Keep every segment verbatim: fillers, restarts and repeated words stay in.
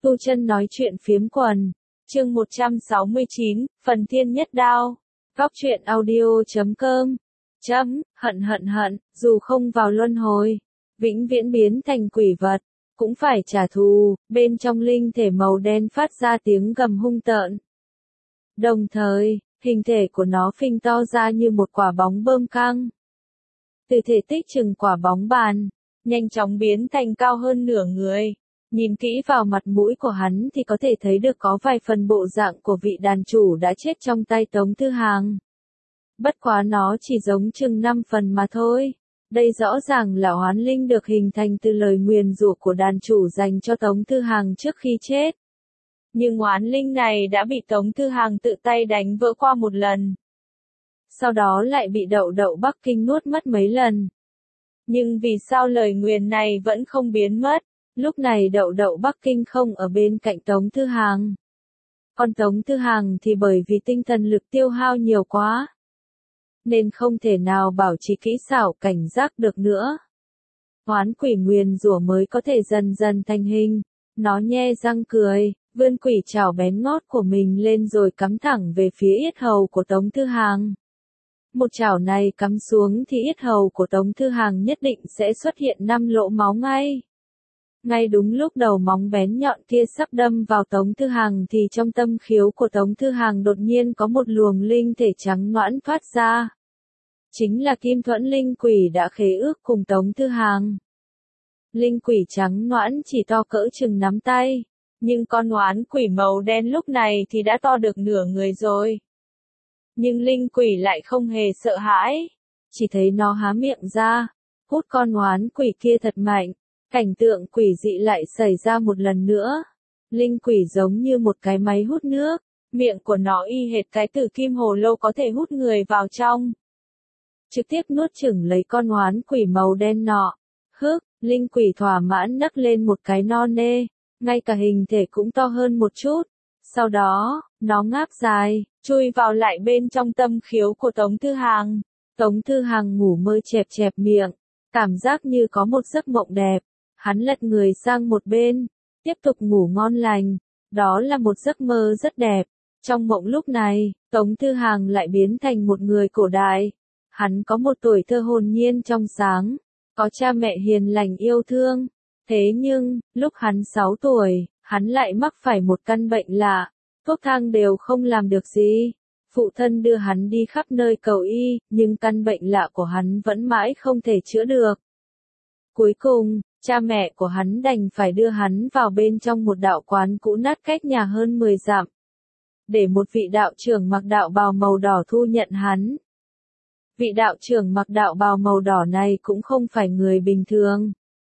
Tu Chân nói chuyện phiếm quần. Chương một trăm sáu mươi chín, phần thiên nhất đao. Góc truyện audio chấm com. Chấm, hận hận hận, dù không vào luân hồi, vĩnh viễn biến thành quỷ vật, cũng phải trả thù. Bên trong linh thể màu đen phát ra tiếng gầm hung tợn. Đồng thời, hình thể của nó phình to ra như một quả bóng bơm căng. Từ thể tích chừng quả bóng bàn, nhanh chóng biến thành cao hơn nửa người. Nhìn kỹ vào mặt mũi của hắn thì có thể thấy được có vài phần bộ dạng của vị đàn chủ đã chết trong tay Tống Thư Hàng. Bất quá nó chỉ giống chừng năm phần mà thôi. Đây rõ ràng là oán linh được hình thành từ lời nguyền rủa của đàn chủ dành cho Tống Thư Hàng trước khi chết. Nhưng oán linh này đã bị Tống Thư Hàng tự tay đánh vỡ qua một lần. Sau đó lại bị Đậu Đậu Bắc Kinh nuốt mất mấy lần. Nhưng vì sao lời nguyền này vẫn không biến mất? Lúc này Đậu Đậu Bắc Kinh không ở bên cạnh Tống Thư Hàng. Còn Tống Thư Hàng thì bởi vì tinh thần lực tiêu hao nhiều quá, nên không thể nào bảo trì kỹ xảo cảnh giác được nữa. Oán quỷ nguyền rủa mới có thể dần dần thành hình. Nó nhe răng cười, vươn quỷ trảo bén ngót của mình lên rồi cắm thẳng về phía yết hầu của Tống Thư Hàng. Một chảo này cắm xuống thì yết hầu của Tống Thư Hàng nhất định sẽ xuất hiện năm lỗ máu ngay. Ngay đúng lúc đầu móng bén nhọn kia sắp đâm vào Tống Thư Hàng thì trong tâm khiếu của Tống Thư Hàng đột nhiên có một luồng linh thể trắng nõn thoát ra. Chính là Kim Thuẫn linh quỷ đã khế ước cùng Tống Thư Hàng. Linh quỷ trắng nõn chỉ to cỡ chừng nắm tay, nhưng con oán quỷ màu đen lúc này thì đã to được nửa người rồi. Nhưng linh quỷ lại không hề sợ hãi, chỉ thấy nó há miệng ra, hút con oán quỷ kia thật mạnh. Cảnh tượng quỷ dị lại xảy ra một lần nữa. Linh quỷ giống như một cái máy hút nước, miệng của nó y hệt cái tử kim hồ lô có thể hút người vào trong. Trực tiếp nuốt chửng lấy con oán quỷ màu đen nọ. Hức, linh quỷ thỏa mãn nấc lên một cái non nê, ngay cả hình thể cũng to hơn một chút. Sau đó, nó ngáp dài, chui vào lại bên trong tâm khiếu của Tống Thư Hàng. Tống Thư Hàng ngủ mơ chẹp chẹp miệng, cảm giác như có một giấc mộng đẹp. Hắn lật người sang một bên, tiếp tục ngủ ngon lành. Đó là một giấc mơ rất đẹp. Trong mộng lúc này, Tống Thư Hàng lại biến thành một người cổ đại. Hắn có một tuổi thơ hồn nhiên trong sáng, có cha mẹ hiền lành yêu thương. Thế nhưng, lúc hắn sáu tuổi, hắn lại mắc phải một căn bệnh lạ. Thuốc thang đều không làm được gì. Phụ thân đưa hắn đi khắp nơi cầu y, nhưng căn bệnh lạ của hắn vẫn mãi không thể chữa được. Cuối cùng, cha mẹ của hắn đành phải đưa hắn vào bên trong một đạo quán cũ nát cách nhà hơn mười dặm. Để một vị đạo trưởng mặc đạo bào màu đỏ thu nhận hắn. Vị đạo trưởng mặc đạo bào màu đỏ này cũng không phải người bình thường.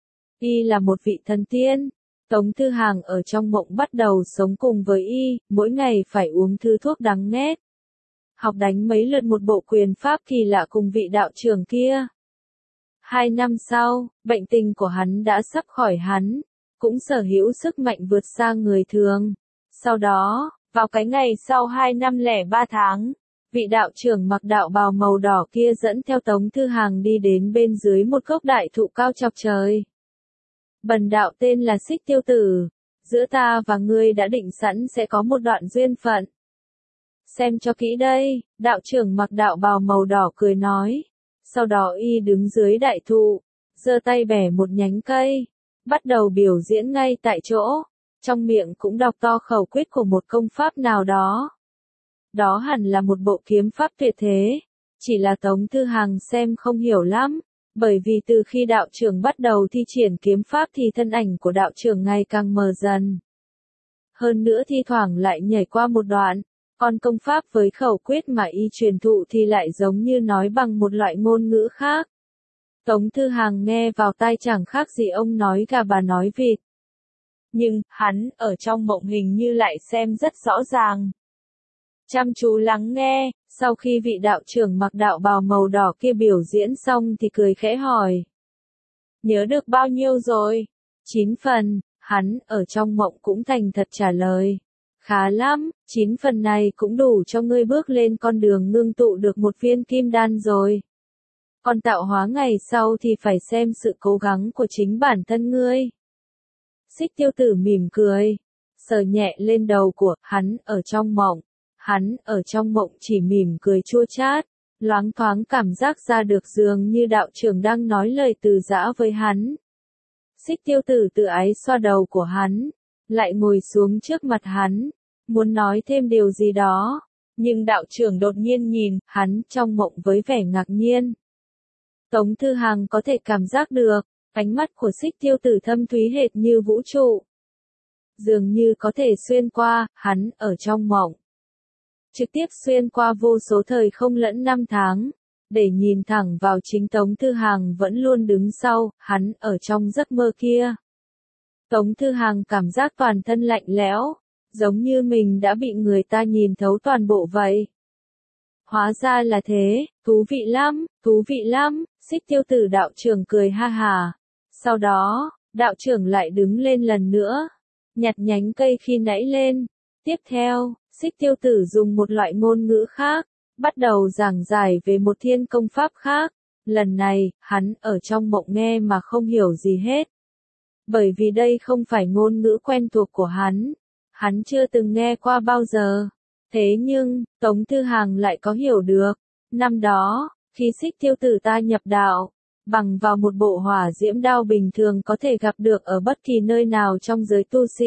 Y là một vị thần tiên. Tống Thư Hàng ở trong mộng bắt đầu sống cùng với y, mỗi ngày phải uống thứ thuốc đắng nghét. Học đánh mấy lượt một bộ quyền pháp kỳ lạ cùng vị đạo trưởng kia. Hai năm sau, bệnh tình của hắn đã sắp khỏi hắn, cũng sở hữu sức mạnh vượt xa người thường. Sau đó, vào cái ngày sau hai năm lẻ ba tháng, vị đạo trưởng mặc đạo bào màu đỏ kia dẫn theo Tống Thư Hàng đi đến bên dưới một gốc đại thụ cao chọc trời. Bần đạo tên là Xích Tiêu Tử, giữa ta và ngươi đã định sẵn sẽ có một đoạn duyên phận. Xem cho kỹ đây, đạo trưởng mặc đạo bào màu đỏ cười nói. Sau đó y đứng dưới đại thụ, giơ tay bẻ một nhánh cây, bắt đầu biểu diễn ngay tại chỗ, trong miệng cũng đọc to khẩu quyết của một công pháp nào đó. Đó hẳn là một bộ kiếm pháp tuyệt thế, chỉ là Tống Thư Hàng xem không hiểu lắm, bởi vì từ khi đạo trưởng bắt đầu thi triển kiếm pháp thì thân ảnh của đạo trưởng ngày càng mờ dần. Hơn nữa thi thoảng lại nhảy qua một đoạn. Còn công pháp với khẩu quyết mà y truyền thụ thì lại giống như nói bằng một loại ngôn ngữ khác. Tống Thư Hàng nghe vào tai chẳng khác gì ông nói gà bà nói vịt. Nhưng, hắn, ở trong mộng hình như lại xem rất rõ ràng. Chăm chú lắng nghe, sau khi vị đạo trưởng mặc đạo bào màu đỏ kia biểu diễn xong thì cười khẽ hỏi. Nhớ được bao nhiêu rồi? Chín phần, hắn, ở trong mộng cũng thành thật trả lời. Khá lắm, chín phần này cũng đủ cho ngươi bước lên con đường ngưng tụ được một viên kim đan rồi. Còn tạo hóa ngày sau thì phải xem sự cố gắng của chính bản thân ngươi. Xích Tiêu Tử mỉm cười. sờ nhẹ lên đầu của hắn ở trong mộng. Hắn ở trong mộng chỉ mỉm cười chua chát, loáng thoáng cảm giác ra được dường như đạo trưởng đang nói lời từ giã với hắn. Xích Tiêu Tử tự ái xoa đầu của hắn, lại ngồi xuống trước mặt hắn, muốn nói thêm điều gì đó, nhưng đạo trưởng đột nhiên nhìn hắn trong mộng với vẻ ngạc nhiên. Tống Thư Hằng có thể cảm giác được, ánh mắt của Xích Tiêu Tử thâm thúy hệt như vũ trụ. Dường như có thể xuyên qua, hắn ở trong mộng. Trực tiếp xuyên qua vô số thời không lẫn năm tháng, để nhìn thẳng vào chính Tống Thư Hằng vẫn luôn đứng sau, hắn ở trong giấc mơ kia. Tống Thư Hằng cảm giác toàn thân lạnh lẽo, giống như mình đã bị người ta nhìn thấu toàn bộ vậy. Hóa ra là thế, thú vị lắm, thú vị lắm, Xích Tiêu Tử đạo trưởng cười ha hà. Sau đó, đạo trưởng lại đứng lên lần nữa, nhặt nhánh cây khi nãy lên. Tiếp theo, Xích Tiêu Tử dùng một loại ngôn ngữ khác, bắt đầu giảng giải về một thiên công pháp khác. Lần này, hắn ở trong mộng nghe mà không hiểu gì hết. Bởi vì đây không phải ngôn ngữ quen thuộc của hắn, hắn chưa từng nghe qua bao giờ. Thế nhưng, Tống Thư Hằng lại có hiểu được. Năm đó, khi Xích Tiêu Tử ta nhập đạo, bằng vào một bộ hỏa diễm đao bình thường có thể gặp được ở bất kỳ nơi nào trong giới tu sĩ.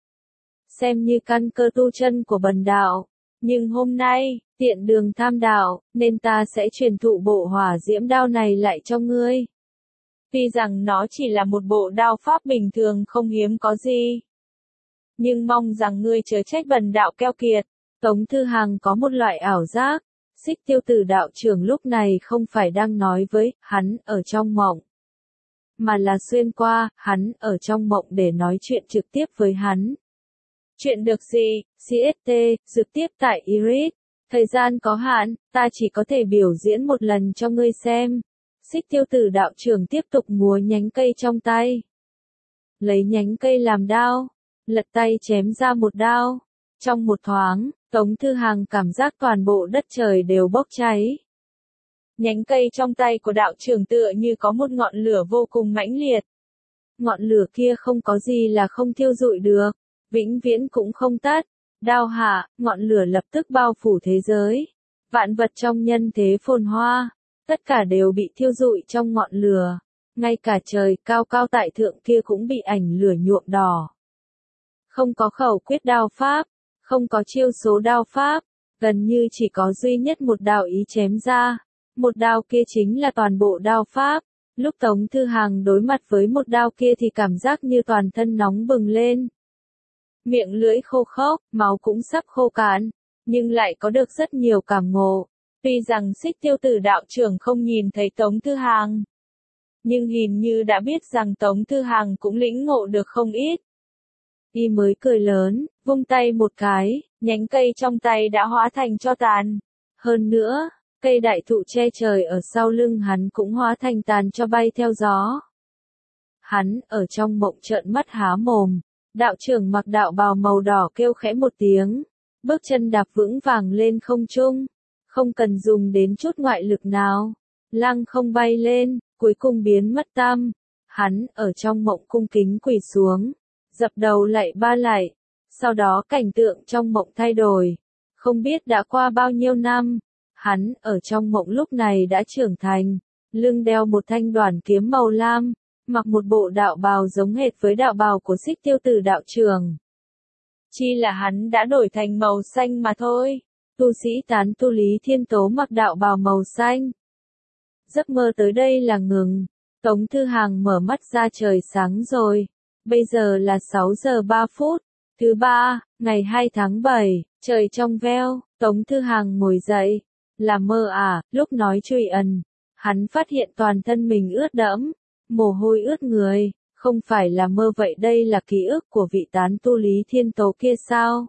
Xem như căn cơ tu chân của bần đạo. Nhưng hôm nay, tiện đường tham đạo, nên ta sẽ truyền thụ bộ hỏa diễm đao này lại cho ngươi. Tuy rằng nó chỉ là một bộ đao pháp bình thường không hiếm có gì, nhưng mong rằng ngươi chớ trách bần đạo keo kiệt. Tống Thư Hằng có một loại ảo giác, Xích Tiêu Tử đạo trưởng lúc này không phải đang nói với hắn ở trong mộng, mà là xuyên qua hắn ở trong mộng để nói chuyện trực tiếp với hắn. Chuyện được gì, xê ét tê, trực tiếp tại Iris. Thời gian có hạn, ta chỉ có thể biểu diễn một lần cho ngươi xem. Xích Tiêu Tử đạo trưởng tiếp tục múa nhánh cây trong tay. Lấy nhánh cây làm đao, lật tay chém ra một đao. Trong một thoáng, Tống Thư Hằng cảm giác toàn bộ đất trời đều bốc cháy. Nhánh cây trong tay của đạo trưởng tựa như có một ngọn lửa vô cùng mãnh liệt. Ngọn lửa kia không có gì là không thiêu rụi được, vĩnh viễn cũng không tắt. Đao hạ, ngọn lửa lập tức bao phủ thế giới. Vạn vật trong nhân thế phồn hoa, tất cả đều bị thiêu rụi trong ngọn lửa. Ngay cả trời cao cao tại thượng kia cũng bị ảnh lửa nhuộm đỏ. Không có khẩu quyết đao pháp, không có chiêu số đao pháp, gần như chỉ có duy nhất một đao ý chém ra. Một đao kia chính là toàn bộ đao pháp. Lúc Tống Thư Hằng đối mặt với một đao kia thì cảm giác như toàn thân nóng bừng lên. Miệng lưỡi khô khốc, máu cũng sắp khô cạn, nhưng lại có được rất nhiều cảm ngộ. Tuy rằng Xích Tiêu Tử đạo trưởng không nhìn thấy Tống Thư Hằng, nhưng hình như đã biết rằng Tống Thư Hằng cũng lĩnh ngộ được không ít. Y mới cười lớn, vung tay một cái, nhánh cây trong tay đã hóa thành tro tàn. Hơn nữa, cây đại thụ che trời ở sau lưng hắn cũng hóa thành tàn cho bay theo gió. Hắn ở trong mộng trợn mắt há mồm. Đạo trưởng mặc đạo bào màu đỏ kêu khẽ một tiếng, bước chân đạp vững vàng lên không trung, không cần dùng đến chút ngoại lực nào, lăng không bay lên, cuối cùng biến mất tăm. Hắn ở trong mộng cung kính quỳ xuống, dập đầu lạy ba lạy, sau đó cảnh tượng trong mộng thay đổi, không biết đã qua bao nhiêu năm, hắn ở trong mộng lúc này đã trưởng thành, lưng đeo một thanh đoản kiếm màu lam. Mặc một bộ đạo bào giống hệt với đạo bào của Xích Tiêu Tử đạo trưởng. Chỉ là hắn đã đổi thành màu xanh mà thôi. Tu sĩ tán tu Lý Thiên Tố mặc đạo bào màu xanh. Giấc mơ tới đây là ngừng. Tống Thư Hằng mở mắt ra trời sáng rồi. Bây giờ là sáu giờ ba phút. Thứ ba, ngày hai tháng bảy, trời trong veo. Tống Thư Hằng ngồi dậy. Là mơ à, lúc nói truy ẩn. Hắn phát hiện toàn thân mình ướt đẫm. Mồ hôi ướt người, không phải là mơ vậy, đây là ký ức của vị tán tu Lý Thiên Tố kia sao?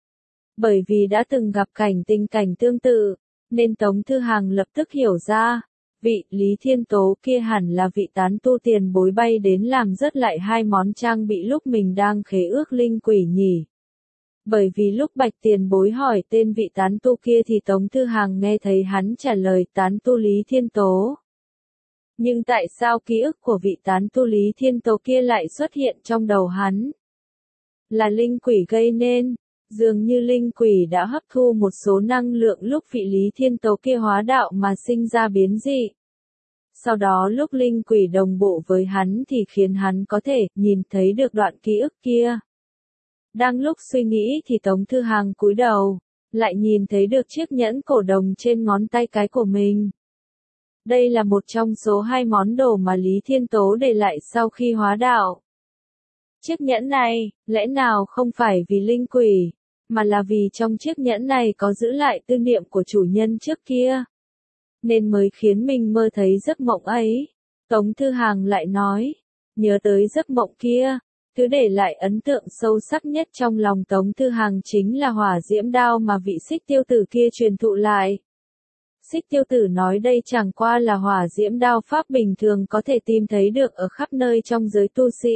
Bởi vì đã từng gặp cảnh tình cảnh tương tự, nên Tống Thư Hằng lập tức hiểu ra, vị Lý Thiên Tố kia hẳn là vị tán tu tiền bối bay đến làm rớt lại hai món trang bị lúc mình đang khế ước linh quỷ nhỉ. Bởi vì lúc Bạch Tiền Bối hỏi tên vị tán tu kia thì Tống Thư Hằng nghe thấy hắn trả lời tán tu Lý Thiên Tố. Nhưng tại sao ký ức của vị tán tu Lý Thiên Tố kia lại xuất hiện trong đầu hắn? là linh quỷ gây nên. Dường như linh quỷ đã hấp thu một số năng lượng lúc vị Lý Thiên Tố kia hóa đạo mà sinh ra biến dị. Sau đó lúc linh quỷ đồng bộ với hắn thì khiến hắn có thể nhìn thấy được đoạn ký ức kia. Đang lúc suy nghĩ thì Tống Thư Hàng cúi đầu, lại nhìn thấy được chiếc nhẫn cổ đồng trên ngón tay cái của mình. Đây là một trong số hai món đồ mà Lý Thiên Tố để lại sau khi hóa đạo. Chiếc nhẫn này, lẽ nào không phải vì linh quỷ, mà là vì trong chiếc nhẫn này có giữ lại tư niệm của chủ nhân trước kia, nên mới khiến mình mơ thấy giấc mộng ấy. Tống Thư Hàng lại nói, nhớ tới giấc mộng kia, thứ để lại ấn tượng sâu sắc nhất trong lòng Tống Thư Hàng chính là hỏa diễm đao mà vị Xích Tiêu Tử kia truyền thụ lại. Xích Tiêu Tử nói đây chẳng qua là hỏa diễm đao pháp bình thường có thể tìm thấy được ở khắp nơi trong giới tu sĩ.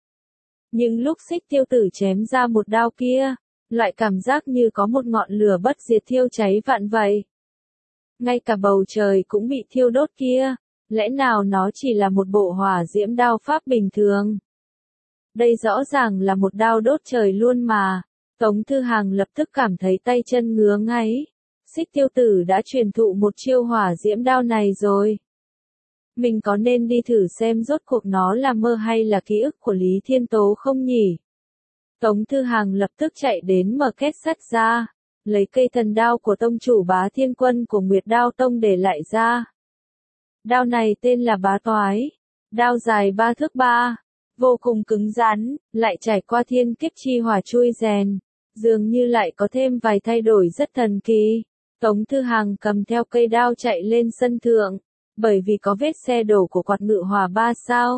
Nhưng lúc Xích Tiêu Tử chém ra một đao kia, lại cảm giác như có một ngọn lửa bất diệt thiêu cháy vạn vậy. Ngay cả bầu trời cũng bị thiêu đốt kia, lẽ nào nó chỉ là một bộ hỏa diễm đao pháp bình thường? Đây rõ ràng là một đao đốt trời luôn mà. Tống Thư Hàng lập tức cảm thấy tay chân ngứa ngáy. Xích Tiêu Tử đã truyền thụ một chiêu hỏa diễm đao này rồi. Mình có nên đi thử xem rốt cuộc nó là mơ hay là ký ức của Lý Thiên Tố không nhỉ? Tống Thư Hàng lập tức chạy đến mở két sắt ra, lấy cây thần đao của tông chủ Bá Thiên Quân của Nguyệt Đao Tông để lại ra. Đao này tên là Bá Toái, đao dài ba thước ba, vô cùng cứng rắn, lại trải qua thiên kiếp chi hỏa chui rèn, dường như lại có thêm vài thay đổi rất thần kỳ. Tống Thư Hàng cầm theo cây đao chạy lên sân thượng, bởi vì có vết xe đổ của quạt ngự hỏa ba sao.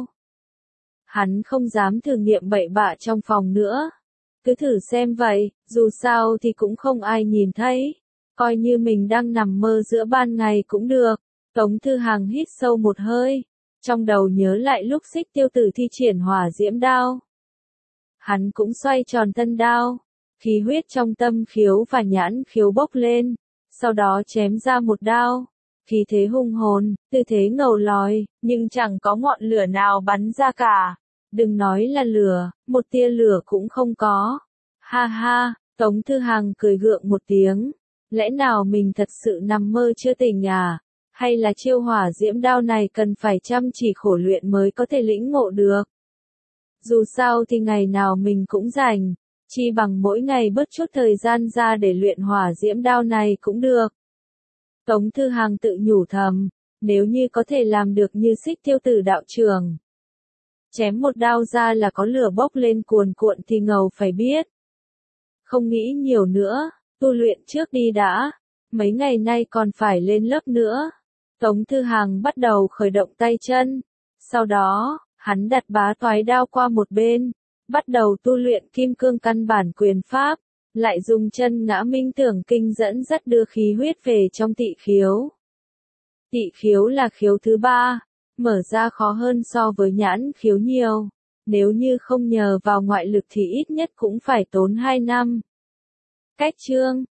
Hắn không dám thử nghiệm bậy bạ trong phòng nữa. Cứ thử xem vậy, dù sao thì cũng không ai nhìn thấy. Coi như mình đang nằm mơ giữa ban ngày cũng được. Tống Thư Hàng hít sâu một hơi. Trong đầu nhớ lại lúc Xích Tiêu Tử thi triển hỏa diễm đao. Hắn cũng xoay tròn thân đao. Khí huyết trong tâm khiếu và nhãn khiếu bốc lên. Sau đó chém ra một đao. Khí thế hung hồn, tư thế ngầu lòi, nhưng chẳng có ngọn lửa nào bắn ra cả. Đừng nói là lửa, một tia lửa cũng không có. Ha ha, Tống Thư Hàng cười gượng một tiếng. Lẽ nào mình thật sự nằm mơ chưa tỉnh à? Hay là chiêu hỏa diễm đao này cần phải chăm chỉ khổ luyện mới có thể lĩnh ngộ được? Dù sao thì ngày nào mình cũng rảnh, chi bằng mỗi ngày bớt chút thời gian ra để luyện hỏa diễm đao này cũng được. Tống Thư Hàng tự nhủ thầm, nếu như có thể làm được như Xích Tiêu Tử đạo trưởng. Chém một đao ra là có lửa bốc lên cuồn cuộn thì ngầu phải biết. Không nghĩ nhiều nữa, tu luyện trước đi đã, mấy ngày nay còn phải lên lớp nữa. Tống Thư Hàng bắt đầu khởi động tay chân, sau đó, hắn đặt Bá Toái đao qua một bên, bắt đầu tu luyện kim cương căn bản quyền pháp, lại dùng chân ngã minh tưởng kinh dẫn dắt đưa khí huyết về trong tỵ khiếu. Tỵ khiếu là khiếu thứ ba, mở ra khó hơn so với nhãn khiếu nhiều, nếu như không nhờ vào ngoại lực thì ít nhất cũng phải tốn hai năm. Cách chương